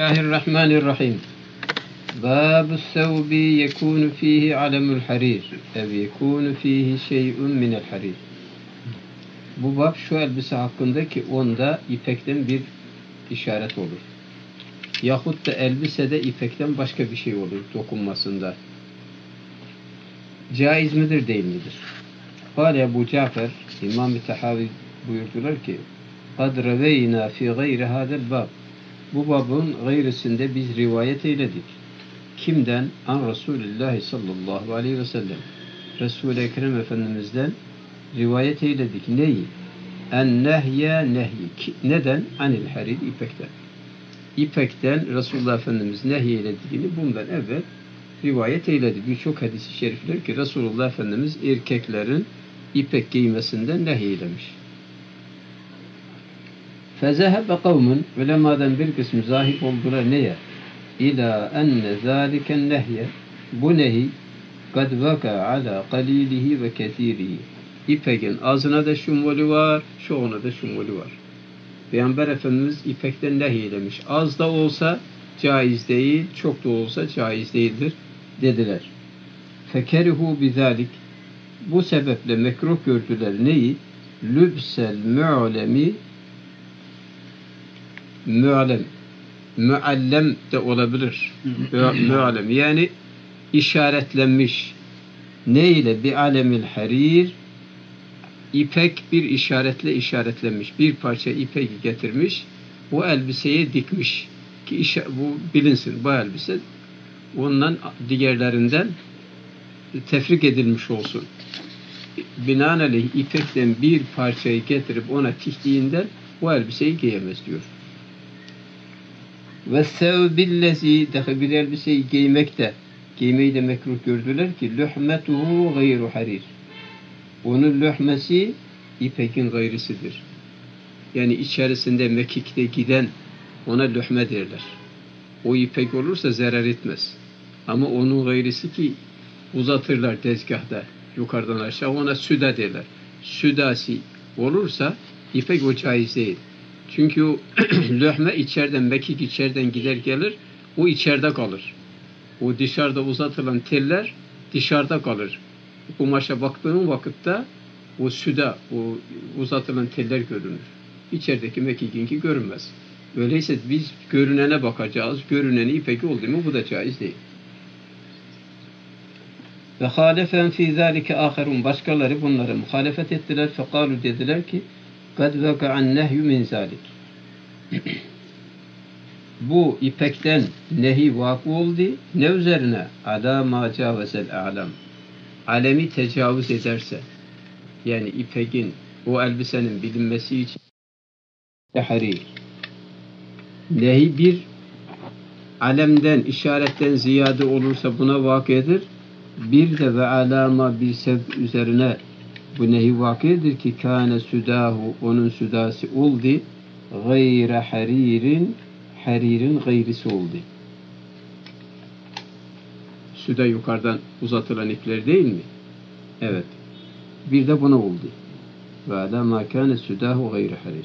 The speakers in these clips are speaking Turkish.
Bismillahirrahmanirrahim. Bâbus sevbi yekûnu fîhi alemul harir ev yekûnu fîhi şey'un minel harir. Bu bab şu elbise hakkında ki onda ipekten bir işaret olur. Yahut da elbisede ipekten başka bir şey olur dokunmasında. Caiz midir değil midir? Kâle Ebu Cafer, İmam-ı Tahavi buyurdular ki قَدْ رَوَيْنَا فِي غَيْرِ هَذَا الْبَابِ. Bu babın gayrisinde biz rivayet eyledik. Kimden? An Resulullah sallallahu aleyhi ve sellem. Resul-i Ekrem Efendimiz'den rivayet eyledik. Neyi? En nehye nehyi. Neden? Anil harir, ipekten. İpekten Resulullah Efendimiz nehyeylediğini bundan evvel rivayet eyledi. Birçok hadis-i şerifler ki Resulullah Efendimiz erkeklerin ipek giymesinden nehyeylemiş. Fezehebe kavmun, ulemadan bir kısmı zahip oldular neye? İlâ enne zâliken nehye, bu nehi kad vaka ala qalilihi ve kethirihi. İpekin azına da şumvali var, çoğuna da şumvali var. Peygamber Efendimiz ipekten nehyeylemiş. Az da olsa caiz değil, çok da olsa caiz değildir dediler. Fekerihu bizalik, bu sebeple mekruh gördüler neyi? Lübsel mu'lemi, müallem de olabilir. Müallem yani işaretlenmiş. Ne ile? Bi alemil harir, ipek bir işaretle işaretlenmiş. Bir parça ipek getirmiş, o elbiseye dikmiş. Ki bu bilinsin, bu elbise ondan diğerlerinden tefrik edilmiş olsun. Binaenaleyh ipekten bir parçayı getirip ona tiktiğinden o elbiseyi giyemez diyor. Ve sevbillezi, daha bir elbiseyi giymeyi de mekruh gördüler ki lühmetuhu gayru harir. Onun lühmesi ipekin gayrisidir. Yani içerisinde mekikte giden ona lühme derler. O ipek olursa zarar etmez. Ama onun gayrisi ki uzatırlar tezgahta yukarıdan aşağı, ona süda derler. Südasi olursa ipek o caiz değil. Çünkü o löhme içeriden, mekik içeriden gider gelir, o içeride kalır. O dışarıda uzatılan teller dışarıda kalır. Kumaşa baktığın vakitte o süda, o uzatılan teller görünür. İçerideki mekikinki görünmez. Öyleyse biz görünene bakacağız. Görüneni ipek oldu mu bu da caiz değil. Ve halefen fî zâlike âherun, başkaları bunlara muhalefet ettiler. Fekâlu, dediler ki kad vaka'an nehyü min zâlik. Bu ipekten nehi vakı oldu. Ne üzerine? Alâ mâ câvezel a'lam. Alemi tecavüz ederse, yani ipekin, o elbisenin bilinmesi için harir. Nehi bir alemden, işaretten ziyade olursa buna vakıdır. Bir de ve alama bir sebep üzerine bu nehi vakıdır ki kâne südahu, onun südası oldu. Gayre haririn, haririn gayrisi oldu. Süda yukarıdan uzatılan ipler değil mi? Evet. Bir de buna oldu. Ve alama kâne südahu gayre harir.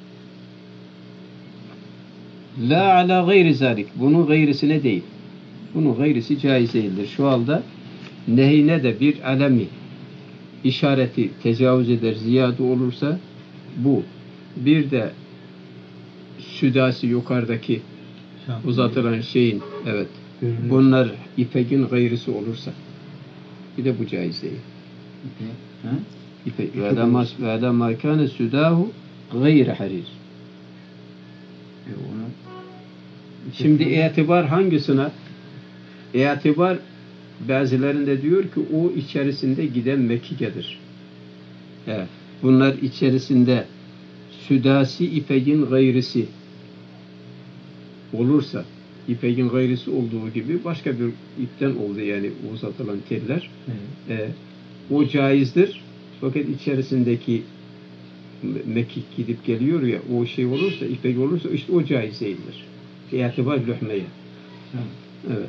La ala gayri zalik. Bunun gayrisine değil. Bunun gayrisi caiz değildir. Şu halde nehine de bir alemi işareti tecavüz eder, ziyade olursa bu. Bir de südası yukarıdaki uzatılan şeyin, evet. Bunlar ipekin gayrisi olursa bir de bu caiz değil. İpek. Ve adamâ kâne südâhu gayre harir. Şimdi itibar hangisine? İtibar bazılarında diyor ki o içerisinde giden mekikedir. Evet. Bunlar içerisinde südasi ipekin gayrisi olursa, ipekin gayrisi olduğu gibi başka bir ipten oldu yani uzatılan teller. O caizdir. Fakat içerisindeki mekik gidip geliyor ya, o şey olursa, ipek olursa işte o caiz değildir. İtibar lühmeye. Evet.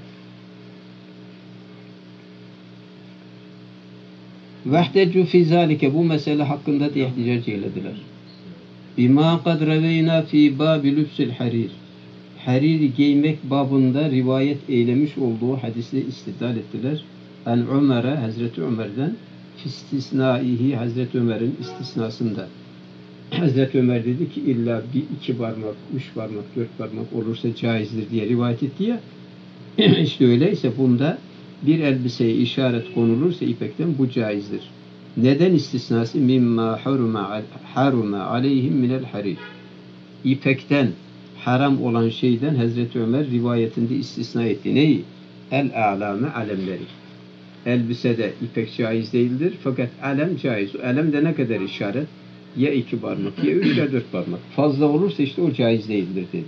Vehdecu fi zalike, bu mesele hakkında da ihticac eylediler. Bima kad reveyna fi babi lübsül harir. hariri giymek babında rivayet eylemiş olduğu hadisle istidlal ettiler. En Ömer'e, Hazreti Ömer'den istisnaihi, Hazreti Ömer'in istisnasında. Hazreti Ömer dedi ki illa bir iki parmak, üç parmak, dört parmak olursa caizdir diye rivayet etti ya. İşte öyleyse bunda bir elbiseye işaret konulursa ipekten bu caizdir. Neden istisnası? Mimma haruma aleyhim minel harir. İpekten haram olan şeyden Hazreti Ömer rivayetinde istisna etti. Neyi? El-a'lame alemleri. Elbisede ipek caiz değildir fakat alem caiz. Alem de ne kadar işaret? Ya iki parmak, ya üç, ya dört parmak. Fazla olursa işte o caiz değildir dedi.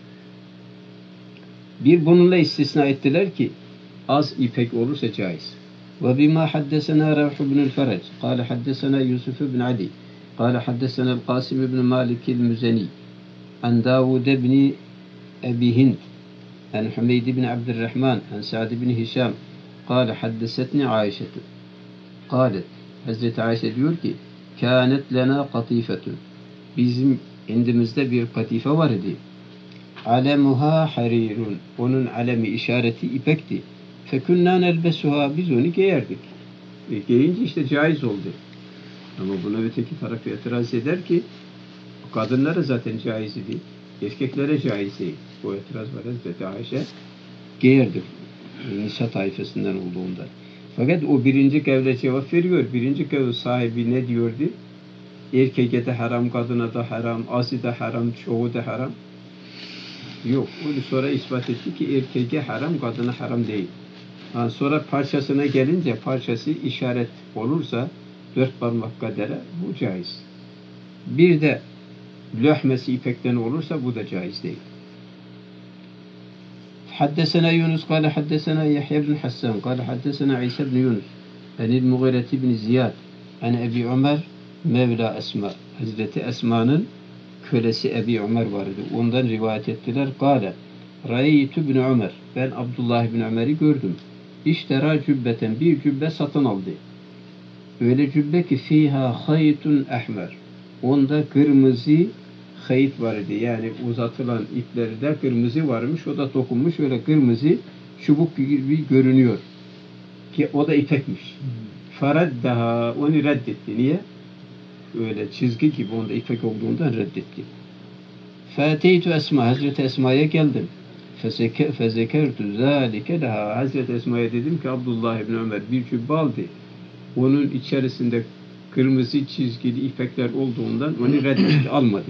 Bir bununla istisna ettiler ki az ipek olursa caiz. Ve bima haddesena Ravh ibn el-Ferec kâle haddesena Yusuf ibn Ali kâle haddesena el-Qasim ibn Malik el-Müzeni an Davud ibn Ebi Hind an Hümeyd ibn Abdurrahman an Sa'd ibn Hişam kâle haddesetni Aişe kâlet Hazreti Ayşe diyor ki kânet lena katifetun bizim indimizde bir katife var idi. Alemuha harirun. Onun alemi işareti ipekti. Fekünnâ nelbesuha. Biz onu giyerdik. Giyince işte caiz oldu. Ama buna öteki tarafı itiraz eder ki kadınlara zaten caiz değil. Erkeklere caiz değil. Bu itiraz var. Hazreti Ayşe giyerdi. Nisa tayfasından olduğundan. Fakat o birinci kevle cevap veriyor. Birinci kevle sahibi ne diyordu? Erkeğe de haram, kadına da haram, azı da haram, çoğu da haram. Yok. Onu sonra ispat etti ki erkeğe haram, kadına haram değil. Yani sonra parçasına gelince parçası işaret olursa dört parmak kadere bu caiz. Bir de löhmesi ipekten olursa bu da caiz değil. Haddesena Yunus kâle haddesena Yahya ibn Hassan kâle haddesena İsa ibn Yunus enil Mughire ibn Ziyad en Ebi Ömer Mevla Esma. Hazreti Esma'nın kölesi Ebi Ömer vardı. Ondan rivayet ettiler. Kâle Râeytü ibn Ömer. Ben Abdullah ibn Ömer'i gördüm. İştera cübbeten. Bir cübbe satın aldı. Öyle cübbe ki fiha haytun ehmer. Onda kırmızı hayt vardı. Yani uzatılan iplerde kırmızı varmış. O da dokunmuş. Öyle kırmızı çubuk gibi görünüyor. Ki o da ipekmiş. Faraddaha. Onu reddetti. Niye? Öyle çizgi gibi onda ipek olduğundan reddetti. Fâteytü Esma. Hazreti Esma'ya geldim. Fezekertu zâlike leha. Hazreti Esma'ya dedim ki Abdullah ibn Ömer bir cübbe aldı. Onun içerisinde kırmızı çizgili ipekler olduğundan onu reddetti, almadı.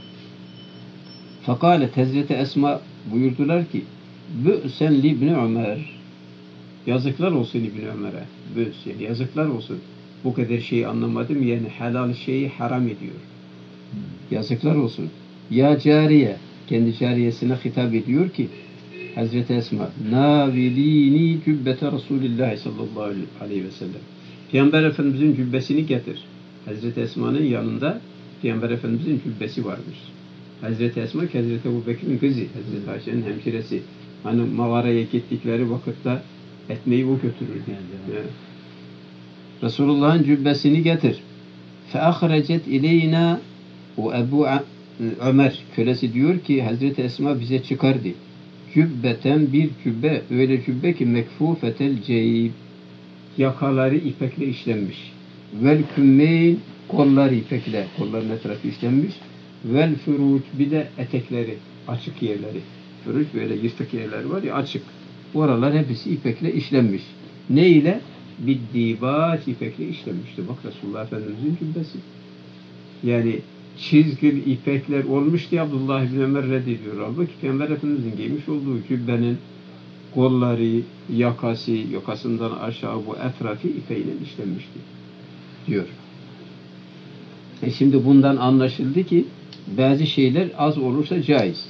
Fakalet Hazreti Esma buyurdular ki Bü'sen li ibn Ömer. Yazıklar olsun İbn Ömer'e. Bü'sen yazıklar olsun. Bu kadar şeyi anlamadım. Yani helal şeyi haram ediyor. Yazıklar olsun. Ya cariye. Kendi cariyesine hitap ediyor ki Hazreti Esma navilini cübbete Resulullah sallallahu aleyhi ve sellem. Peygamber Efendimizin cübbesini getir. Hazreti Esma'nın yanında Peygamber Efendimizin cübbesi varmış. Hazreti Esma Hazreti Ebu Bekir'in kızı. Hazreti Ayşe'nin hemşiresi. Hani mağaraya gittikleri vakitte etmeyi o götürürdü. Yani. Resulullah'ın cübbesini getir. Feahrecet ileyna o Ebu Ömer kölesi diyor ki Hazreti Esma bize çıkardı. Cübbeten bir cübbe, öyle cübbe ki mekfufetel ceyb, yakaları ipekle işlenmiş. Vel kümmeyn, kolları ipekle, kolların etrafı işlenmiş. Vel furuç, bir de etekleri, açık yerleri. Furuç böyle yırtık yerler var ya açık. Oralar hepsi ipekle işlenmiş. Ne ile? Biddibaç ipekle işlenmişti. Bak Resulullah Efendimiz'in cübbesi. Yani çizgili ipekler olmuş diye Abdullah ibn Ömer reddediyor. Halbuki Peygamber Efendimiz'in giymiş olduğu cübbenin kolları, yakasından aşağı bu etrafı ipeyle işlenmişti diyor. Şimdi bundan anlaşıldı ki bazı şeyler az olursa caiz.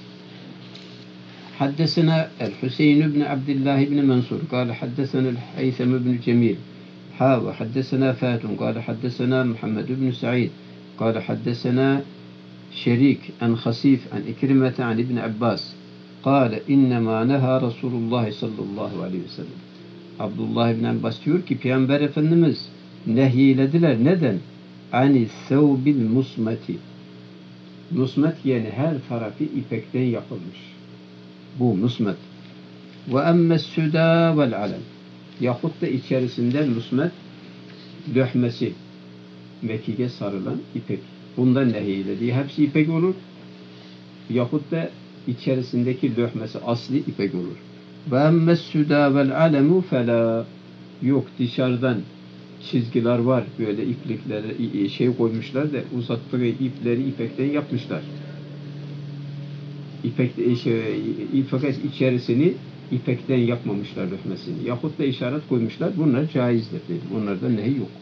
Haddesena el-Hüseyin ibn Abdullah ibn Mansur kâle haddesena el-Haysem ibn Cemil ve haddesena Fatun kâle haddesena Muhammed ibn Sa'id قال حدثنا شريك عن خسيف عن إكرمة عن ابن عباس قال إنما نهى رسول الله صلى الله عليه وسلم Abdullah ibn Abbas diyor ki Peygamber Efendimiz nehyilediler. Neden? Ani thawbil musmati. Musmet yani her tarafı ipekten yapılmış. Bu musmet. Ve emmes süda vel alem. Yahut da içerisinde musmet löhmesi, mekike sarılan ipek. Bundan nehyedildiği hepsi ipek olur. Yahut da içerisindeki löhmesi asli ipek olur. Ve emmes süda vel alemu fela. Yok, dışarıdan çizgiler var, böyle iplikleri şey koymuşlar da uzattığı ipleri ipekten yapmışlar. Fakat içerisini ipekten yapmamışlar löhmesini. Yahut da işaret koymuşlar. Bunlar caizdir dedi. Onlarda nehi yok.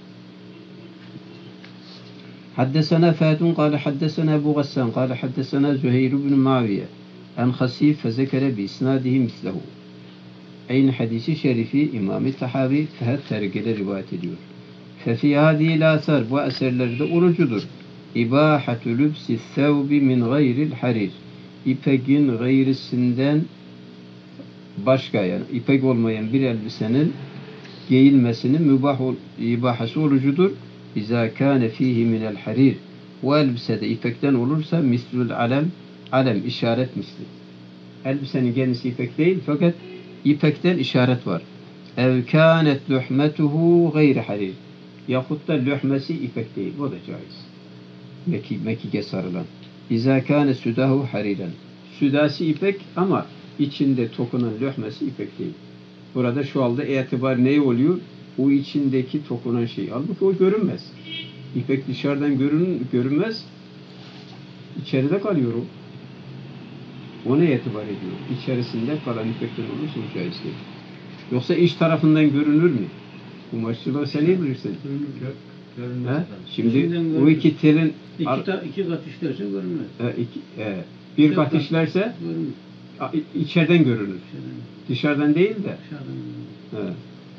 Haddesena Fâdun kâle haddesena Ebu Gassan kâle haddesena Züheyr ibn Muaviye en Hasif fezekere bi isnadihi mislehu. Aynı hadisi şerifi İmam-ı Tahavi Fehed Tergele rivayet ediyor. Fefi hâdîl âsar, bu eserlerde olucudur. İbâhetü lübsi thevbi min gayril harir. İpekin gayrisinden başka, yani ipek olmayan bir elbisenin giyilmesinin ibahası olucudur. İzâ kâne fîhî minel harir. O elbisede ipekten olursa mislül alem, alem işaret misli. Elbisenin kendisi ipek değil fakat ipekten işaret var. Ev kânet luhmetuhu gayri harir. Yahut da löhmesi ipek değil. O da caiz. Mekike sarılan. İzâ kâne südahu hariren. Südası ipek ama içinde dokunan löhmesi ipek değil. Burada şu anda itibar ne oluyor? O içindeki dokunan şey. Halbuki o görünmez. İpek dışarıdan görünmez. İçeride kalıyor o. Ona itibar ediyor. İçerisinde kalan ipekten olursa o caiz değil. Yoksa iç tarafından görünür mü? Kumaşçılığı sen iyi bilirsin. Görünmez. Şimdi o iki telin iki kat işlerse görünmez. Bir kat işlerse görünmez. İçeriden görünür. Dışarıdan değil de. Dışarıdan görünür.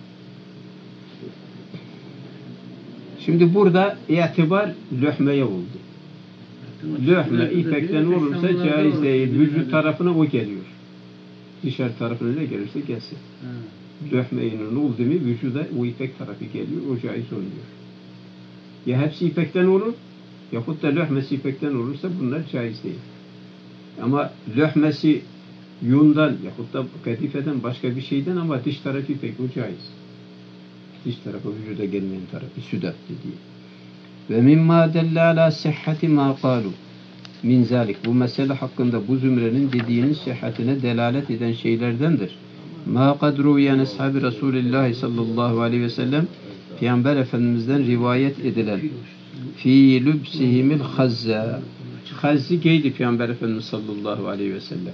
Şimdi burada itibar löhmeye oldu. Löhme ipekten olursa caiz değil. Vücut tarafına o geliyor. Dışarı tarafına ne gelirse gelsin. Löhmeyle oldu mu vücuda o ipek tarafı geliyor. O caiz olmuyor. Ya hepsi ipekten olur yahut da löhmesi ipekten olursa bunlar caiz değil. Ama löhmesi yundan yahut da katifeden başka bir şeyden ama dış tarafı ipek o caiz. Dış tarafı vücuda gelmeyen tarafı südat dediği. Ve mimma delle ala sihhati ma qalu min zalik. Bu mesele hakkında bu zümrenin dediğinin sıhhatine delalet eden şeylerdendir. Ma kadru yani ashab-ı Resulullah sallallahu aleyhi ve sellem Peygamber Efendimiz'den rivayet edilen fi lübsihimil hazza. Hazzi giydi Peygamber Efendimiz sallallahu aleyhi ve sellem.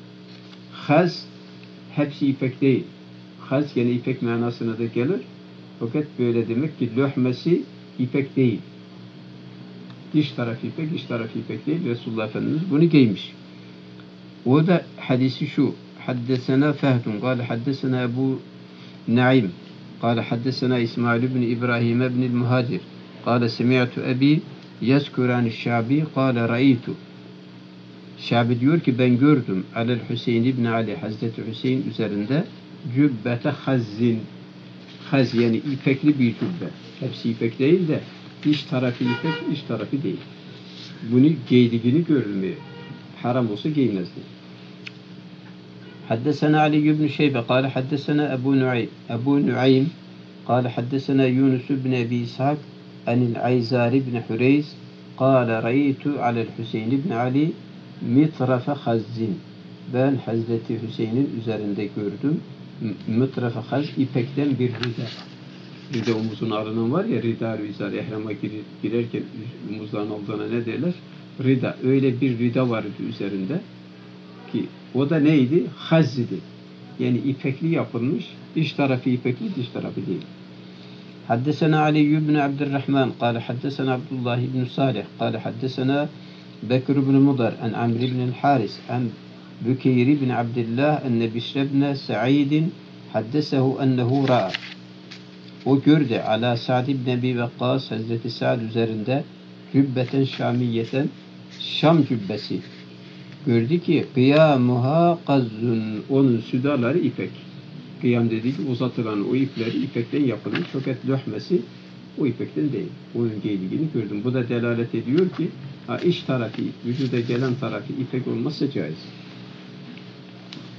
Haz hepsi ipek değil. Haz gene ipek manasına da gelir. Fakat böyle demek ki löhmesi ipek değil. Dış tarafı ipek, iç tarafı ipek değil. Resulullah Efendimiz bunu giymiş. O da hadisi şu. Haddesena Fehdun. Kale haddesena Ebu Naim. Kale haddesena İsmail ibn İbrahim ibn Muhacir. Kale semi'tu ebi yezkurani Şabi. Kale ra'aytu. Şabi diyor ki ben gördüm Alel Hüseyin ibn Ali Hazreti Hüseyin üzerinde cübbete hazzin. Haz yani ipekli bir cübbe. Hepsi ipek değil de iç tarafı ipek, iç tarafı değil. Bunu giydiğini görülmüyor. Haram olsa giymezdi. Haddesena Ali ibn Şeybe kâle haddesena Ebu Nuaym kâle haddesena Yunus ibn Ebi İshak anil Ayzar ibn Hureyz kâle ra'aytu alel Hüseyin ibn Ali mitrafe hazzin. Ben Hazreti Hüseyin'in üzerinde gördüm. Mitrafe haz ipekten bir rida. Rida omuzun arının var ya rida izar ehrama girerken omuzların aldığına ne derler? Rida. Öyle bir rida vardı üzerinde ki o da neydi? Haz idi. Yani ipekli yapılmış. İç tarafı ipekli, dış tarafı değil. Haddesena Ali ibn Abdurrahman قال حدثنا عبد الله بن صالح قال حدثنا بكر بن مضر عن عمرو بن الحارث عن بكير بن عبد الله أن بشر بن سعيد حدثه أنه رأى. O gördü ala Sa'd ibn Ebi Vakkas Hazreti Sa'd üzerinde cübbeten şamiyeten Şam cübbesi. Gördü ki kıyamuha kazzun, onun südaları ipek. Kıyam dediği ki uzatılan o ipleri ipekten yapılmış fakat löhmesi o ipekten değil. Onun giydiğini gördüm. Bu da delalet ediyor ki iç tarafı, vücuda gelen tarafı ipek olmazsa caiz.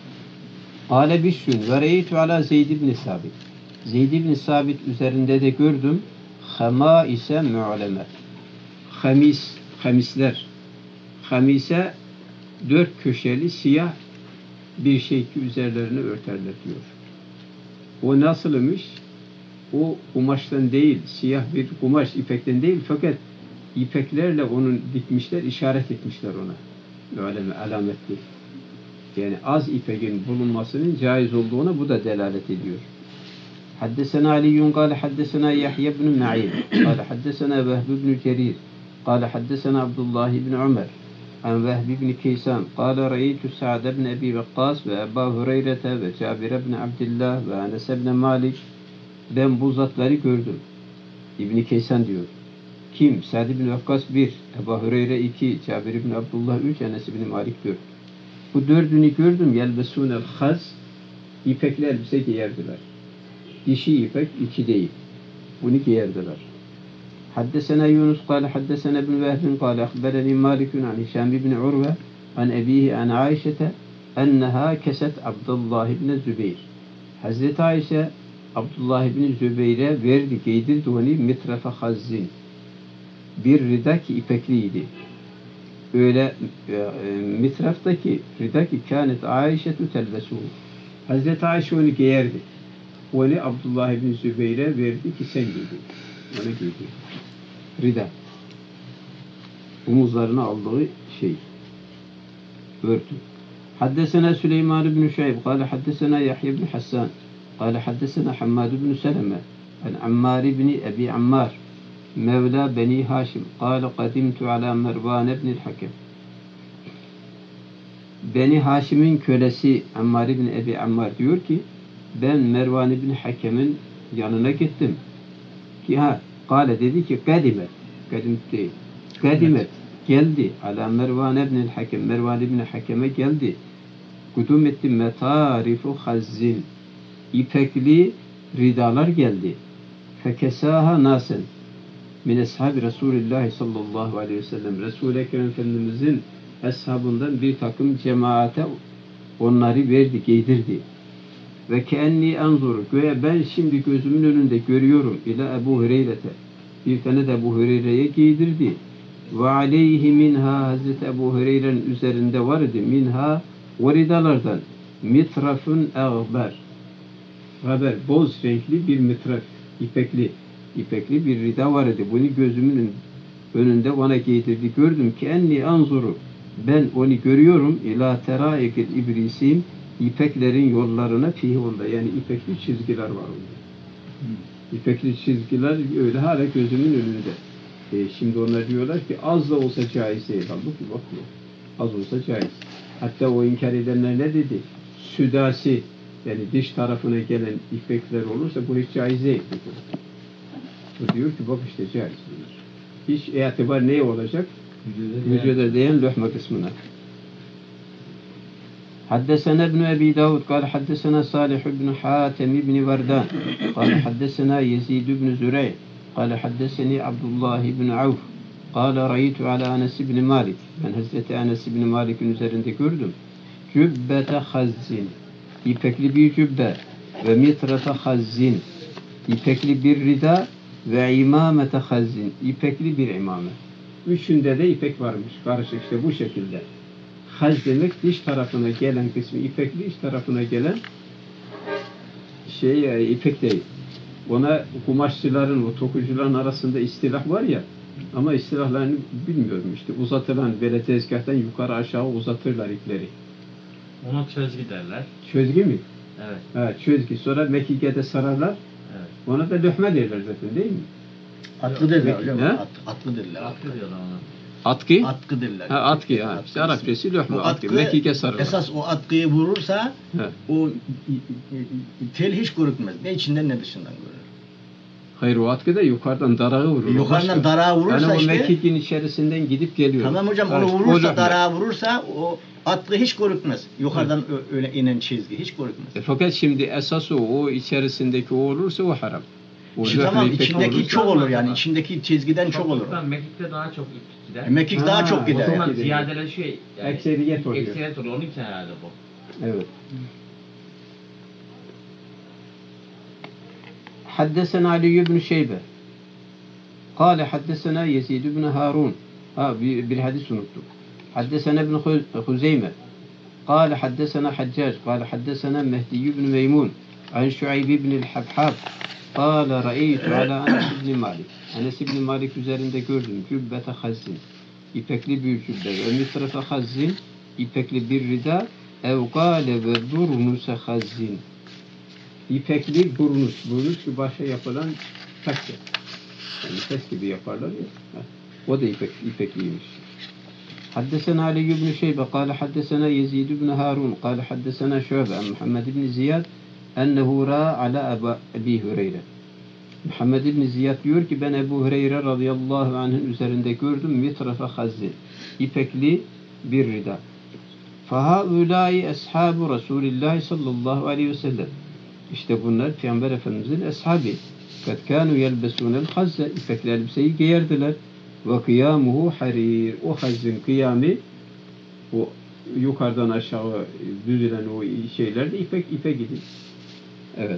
Kâle bişrün ve reytu ala Zeyd ibn Sabit. Zeyd ibn Sabit üzerinde de gördüm. Hema ise mu'leme. Hamisler. Hamise 4 köşeli siyah bir şey ki üzerlerini örterler diyor. O nasılmış? O kumaştan değil, siyah bir kumaş, ipekten değil fakat ipeklerle onun dikmişler, işaret etmişler ona. Öyle mi? Alametli. Yani az ipekin bulunmasının caiz olduğuna bu da delalet ediyor. Haddesena Aliyyun kâle haddesena Yahya ibn Ma'in kâle haddesena Vehb ibn Cerir kâle haddesena Abdullah ibn Ömer an Vehb ibn Keysan kâle ra'eytu Sa'd ibn Ebi Vakkas ve Ebu Hureyre ve Cabir ibn Abdillah ve Enes ibn Malik. Ben bu zatları gördüm. İbn Keysan diyor. Kim? Sa'd ibn Vakkas 1, Ebu Hureyre 2, Cabir ibn Abdullah 3, Enes ibn Malik 4. Bu dördünü gördüm. Yelbesûnel haz, ipekli elbise giyerdiler. Dişi ipek, içi değil. Bunu giyerdiler. Haddesena Yunus kâle haddesena ibn Vehbin kâle akbereni Malikun an Hişam ibn Urve an ebihi an Aişete enneha keset Abdullah ibn Zübeyir. Hazreti Ayşe Abdullah ibn Zübeyir'e verdi, giydirdi onu mitrefe hazzin. Bir rida ki ipekliydi. Öyle mitraftaki rida ki kânet Aişetu telbesuhu. Hazreti Ayşe onu giyerdi. Onu Abdullah ibn Zübeyir'e verdi ki sen giydir. Ona giydir. Rida. Omuzlarına aldığı şey. Örtü. Haddesena Süleyman ibn Şuayb. Kâle haddesena Yahya ibn Hassan. Kâle haddesena Hammad ibn Seleme. An Ammar ibn Ebi Ammar. Mevla Beni Haşim. Kâle kadimtu ala Mervan ibn Hakem. Beni Haşim'in kölesi Ammar ibn Ebi Ammar diyor ki ben Mervan ibn Hakem'in yanına gittim. Ki kâle dedi ki kadimet. Kadimet değil. Kadimet. Geldi. Ala Mervan ibn Hakem. Mervan ibn Hakem'e geldi. Kudum etti metarifu hazzin. İpekli ridalar geldi. Fekesaha nasen. Min ashabi Resulullah sallallahu aleyhi ve sellem. Resul-i Ekrem Efendimizin eshabından bir takım cemaate onları verdi, giydirdi. Ve keenni anzuru. Göğe ben şimdi gözümün önünde görüyorum. İla Ebu Hureyre'te. Bir tane de Ebu Hureyre'ye giydirdi. Ve aleyhi minha Hazreti Ebu Hureyre'nin üzerinde vardı. Minha o ridalardan mitrafun eğber. Haber boz renkli bir mitraf. İpekli bir rida vardı. Bunu gözümün önünde ona giydirdi. Gördüm ki enni anzuru. Ben onu görüyorum. İlâ terâikil ibrisim. İpeklerin yollarına fihi onda. Yani ipekli çizgiler var onda. İpekli çizgiler öyle hala gözümün önünde. Şimdi onlar diyorlar ki az da olsa caiz değil. Halbuki bakıyor. Az olsa caiz. Hatta o inkar edenler ne dedi? Südasi yani dış tarafına gelen ipekler olursa bu hiç caiz değil. O diyor ki bak işte caiz. Hiç itibar neye olacak? Vücuda değen löhme kısmına. حدثنا ابن أبي داود قال حدثنا صالح بن حاتم بن وردان قال حدثنا يزيد بن زريع قال حدثني عبد الله بن عوف قال رأيت على أنس بن مالك ben Hazreti Enes ibn Malik'in üzerinde gördüm. Cübbete hazzin İpekli bir cübbe ve mitrete hazzin İpekli bir rida ve imamete hazzin İpekli bir imame. Üçünde de ipek varmış. Karışık işte bu şekilde. Haz demek dış tarafına gelen kısmı ipekli, iç tarafına gelen ipek değil. Ona kumaşçıların, o tokucuların arasında istilah var ya ama istilahlarını bilmiyorum işte. Uzatılan böyle tezgahtan yukarı aşağı uzatırlar ipleri. Ona çözgü derler. Çözgü mü? Evet. Ha, çözgü. Sonra mekikede sararlar. Evet. Ona da löhme derler zaten değil mi? Atkı derler hocam. Atkı derler. Atkı diyorlar ona. Atkı? Atkı derler. Ha, atkı ya. İşte Arapçası löhme atkı. Mekike sarılır. Esas o atkıyı vurursa o tel hiç görükmez. Ne içinden ne dışından görür. Hayır o atkı da yukarıdan darağı vurur. Yukarıdan darağı vurursa yani işte. Yani o mekikin içerisinden gidip geliyor. Tamam hocam onu vurursa darağı vurursa o atkı hiç görükmez. Yukarıdan öyle inen çizgi hiç görükmez. Fakat şimdi esas o içerisindeki o olursa o haram. Tamam içindeki çok olur yani içindeki çizgiden çok olur. Mekikte daha çok ip gider. Mekik daha çok gider. O zaman ziyadeleşiyor. Yani, ekseriyet oluyor. Ekseriyet oluyor. Onun için herhalde bu. Evet. حدثنا علي بن شيبة قال حدثنا يزيد بن هارون بالحديث unuttuk. حدثنا ابن خزيمة قال حدثنا حجاج قال حدثنا مهدي بن ميمون عن شعيب بن الحبحاب قال رأيت على أنس بن مالك Enes İbni Malik üzerinde gördüm. Cübbete hazzin. İpekli bir cübbe. Ve mitrefe hazzin. İpekli bir rida. Evgale ve burnuse hazzin. İpekli burnus. Burnus ki başa yapılan takke. Yani ses gibi yaparlar ya. O da ipekliymiş. حدثنا علي بن شيبة قال حدثنا يزيد بن هارون قال حدثنا شعبة عن محمد بن زياد أنه رأى على أبي هريرة. Muhammed İbni Ziyad diyor ki ben Ebu Hureyre radıyallahu anh'ın üzerinde gördüm mitrafe hazzi. İpekli bir rida. فَهَؤُلَٰئِ أَصْحَابُ رَسُولِ اللّٰهِ sallallahu aleyhi ve sellem. İşte bunlar Peygamber Efendimizin eshabı. قَدْ كَانُوا يَلْبَسُونَ الْخَزَّ İpekli elbiseyi giyerdiler. وَقِيَامُهُ حَرِيرٌ O hazzın kıyamı, o yukarıdan aşağı düzülen o şeyler de ipe gidiyor. Evet.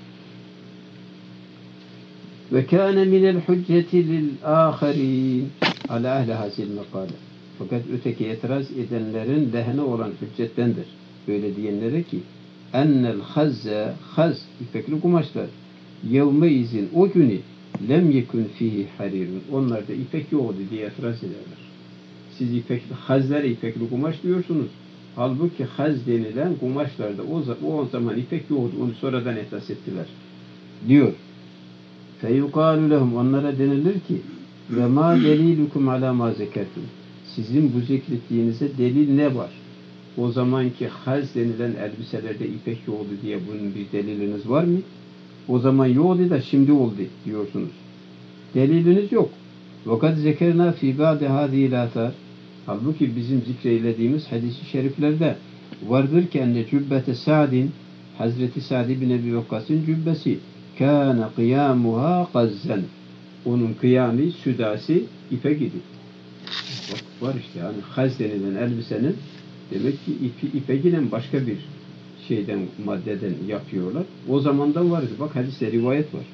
Ve kâne minel hücceti lil âkharîn alâ ehli hazil mekâle. Fakat öteki itiraz edenlerin lehine olan hüccettendir. Böyle diyenlere ki ennel hazze haz ipekli kumaşlar yevme izin o günü lem yekun fihi harirun. Onlarda ipek yoktu diye itiraz ederler. Siz hazlere ipekli kumaş diyorsunuz. Halbuki haz denilen kumaşlarda o zaman ipek yoktu. Onu sonradan esas ettiler. Diyor. فَيُقَالُ لَهُمْ Onlara denilir ki وَمَا دَلِيلُكُمْ عَلَى مَا زَكَرْتُمْ Sizin bu zikrettiğinize delil ne var? O zamanki haz denilen elbiselerde ipek yoktu diye bunun bir deliliniz var mı? O zaman yoktu da şimdi oldu diyorsunuz. Deliliniz yok. وَقَدْ زَكَرْنَا فِي بَعْدِ هَذِهِ الْآثَارِ Halbuki bizim zikreylediğimiz hadis-i şeriflerde vardır ki enne cübbete Sa'din Hazreti Sa'd bin Ebi Vakkas'ın cübbesi kâne kıyâmuhâ gazzen onun kıyamı, südası ipe gidiyor. Bak var işte yani haz denilen elbisenin demek ki ipe giden başka bir şeyden, maddeden yapıyorlar. O zamanda vardı. Bak hadiste rivayet var.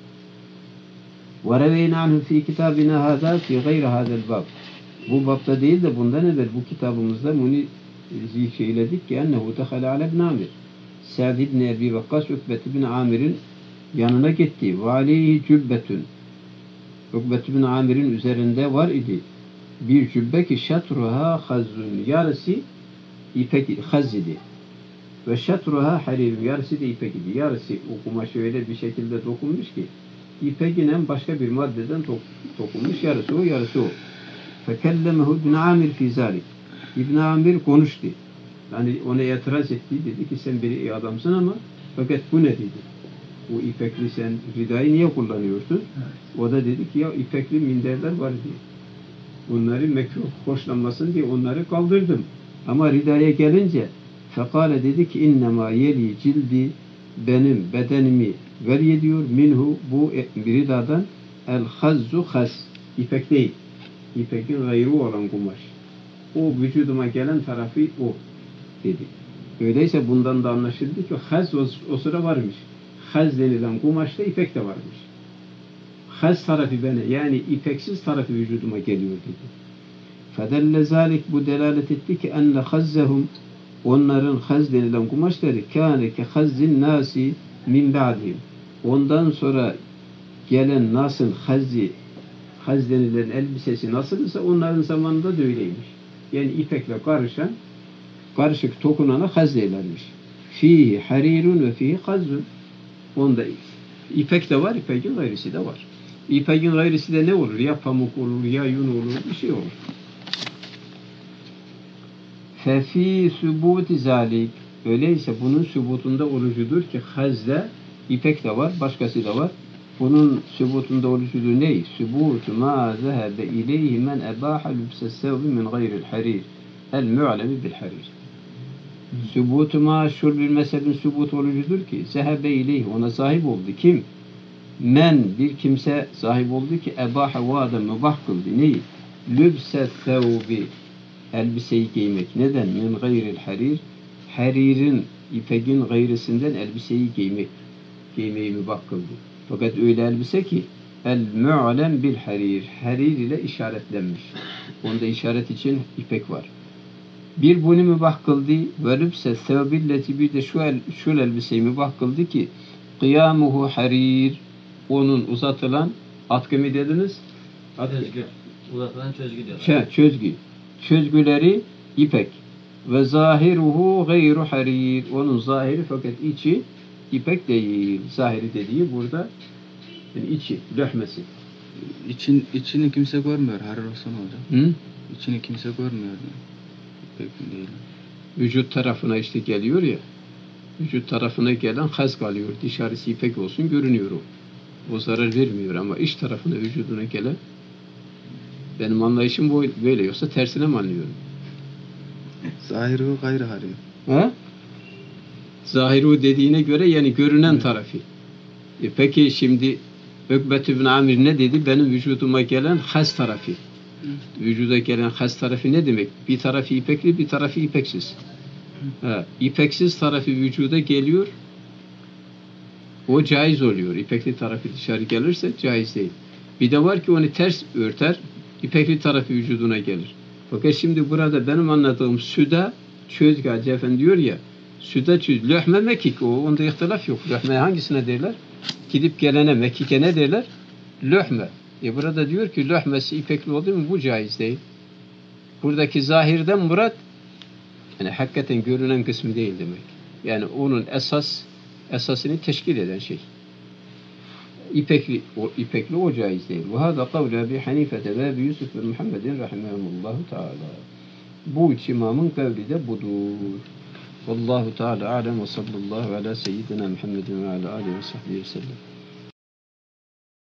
وَرَوَيْنَا عَنْهُ ف۪ي كِتَابِنَا هَذَا ف۪ي غَيْرَ هَذَا الْبَابِ Bu babda değil de bundan evvel bu kitabımızda bunu şeyledik ki ennehu tehale ale ibn Amir. Sa'd ibn Ebi Vakkas Ukbet ibn Amir'in yanına gitti. Ve aleyhi cübbetün. Ukbet ibn Amir'in üzerinde var idi. Bir cübbe ki şatruha hazzun. Yarısı ipek haz idi. Ve şatruha harirun. Yarısı da ipek idi. Yarısı o kumaşı öyle bir şekilde dokunmuş ki ipekinen başka bir maddeden dokunmuş. Yarısı o, yarısı o. Fekellemehu İbn Amir fi zalik. İbn Amir konuştu. Yani ona itiraz etti. Dedi ki sen bir iyi adamsın ama fakat bu ne dedi? O ipekli sen ridayı niye kullanıyorsun? Evet. O da dedi ki ya ipekli minderler var diye. Bunları mekruh hoşlanmasın diye onları kaldırdım. Ama ridaya gelince fekale dedi ki innema yeli cildi benim bedenimi veri ediyor minhu bu ridadan el hazzu haz. İpek değil. İpekin gayrı olan kumaş. O vücuduma gelen tarafı o dedi. Öyleyse bundan da anlaşıldı ki haz o sıra varmış. Haz denilen kumaşta ipek de varmış. Haz tarafı bana yani ipeksiz tarafı vücuduma geliyor dedi. Fedelle zalik bu delalet etti ki enne hazzehum onların haz denilen kumaşları kâne ke hazzin nasi min ba'dihim. Ondan sonra gelen nasıl haz denilen elbisesi nasılsa onların zamanında da öyleymiş. Yani ipekle karışık tokunana haz derlermiş. Fihi harirun ve fihi hazzun. Onda ipek de var, ipekin gayrisi de var. İpekin gayrisi de ne olur? Ya pamuk olur, ya yün olur, bir şey olur. Fefi sübuti zalik. Öyleyse bunun sübutunda olucudur ki hazde ipek de var, başkası da var. Bunun sübutunda olucudur ne? Sübutu ma zehebe ileyhi men ebaha lübse sevbi min gayril harir. El mu'alemi bil harir. Sübutu ma şur bir mezhebin sübutu olucudur ki zehebe ileyhi ona sahip oldu. Kim? Men bir kimse sahip oldu ki ebaha o adam mübah kıldı. Neyi? Lübse sevbi elbiseyi giymek. Neden? Min gayril harir. Haririn, ipekin gayrisinden elbiseyi giymeyi mübah kıldı. Fakat öyle elbise ki el-mu'lem bil harir. Harir ile işaretlenmiş. Onda işaret için ipek var. Bir bunu mübah kıldı ve lübse sevbilleti bir de şu elbiseyi mübah kıldı ki kıyamuhu harir. Onun uzatılan atkı mı dediniz? Çözgü. Uzatılan çözgü diyorlar. Çözgü. Çözgüleri ipek. Ve zahiruhu gayru harir. Onun zahiri fakat içi ipek değil. Zahiri dediği burada yani içi, löhmesi. İçini kimse görmüyor. Harir olsa ne olacak? Hı? İçini kimse görmüyor. Pek değil. Vücut tarafına işte geliyor ya. Vücut tarafına gelen haz kalıyor. Dışarısı ipek olsun görünüyor o. O zarar vermiyor ama iç tarafına vücuduna gelen benim anlayışım böyle yoksa tersine mi anlıyorum? Zahiru gayrı harir. Ha? Zahiru dediğine göre yani görünen tarafı. Peki şimdi Ukbet ibn Amir ne dedi? Benim vücuduma gelen has tarafı. Vücuda gelen has tarafı ne demek? Bir tarafı ipekli, bir tarafı ipeksiz. Ha, ipeksiz tarafı vücuda geliyor. O caiz oluyor. İpekli tarafı dışarı gelirse caiz değil. Bir de var ki onu ters örter, ipekli tarafı vücuduna gelir. Fakat şimdi burada benim anladığım süda çözgü Hacı Efendi diyor ya, süda çöz, löhme mekik o, onda ihtilaf yok. Löhme hangisine derler? Gidip gelene mekike ne derler? Löhme. Burada diyor ki löhmesi ipekli oldu mu bu caiz değil. Buradaki zahirden murat yani hakikaten görünen kısmı değil demek. Yani onun esasını teşkil eden şey. İpekli o caiz değil. Ve hâzâ kavle Ebi Hanifete ve Ebi Yusuf ve Muhammedin rahimehumullahu teâlâ. Bu üç imamın kavli de budur. Vallahu teâlâ alem ve sallallahu ala seyyidina Muhammedin ve ala aleyhi ve sahbihi ve sellem.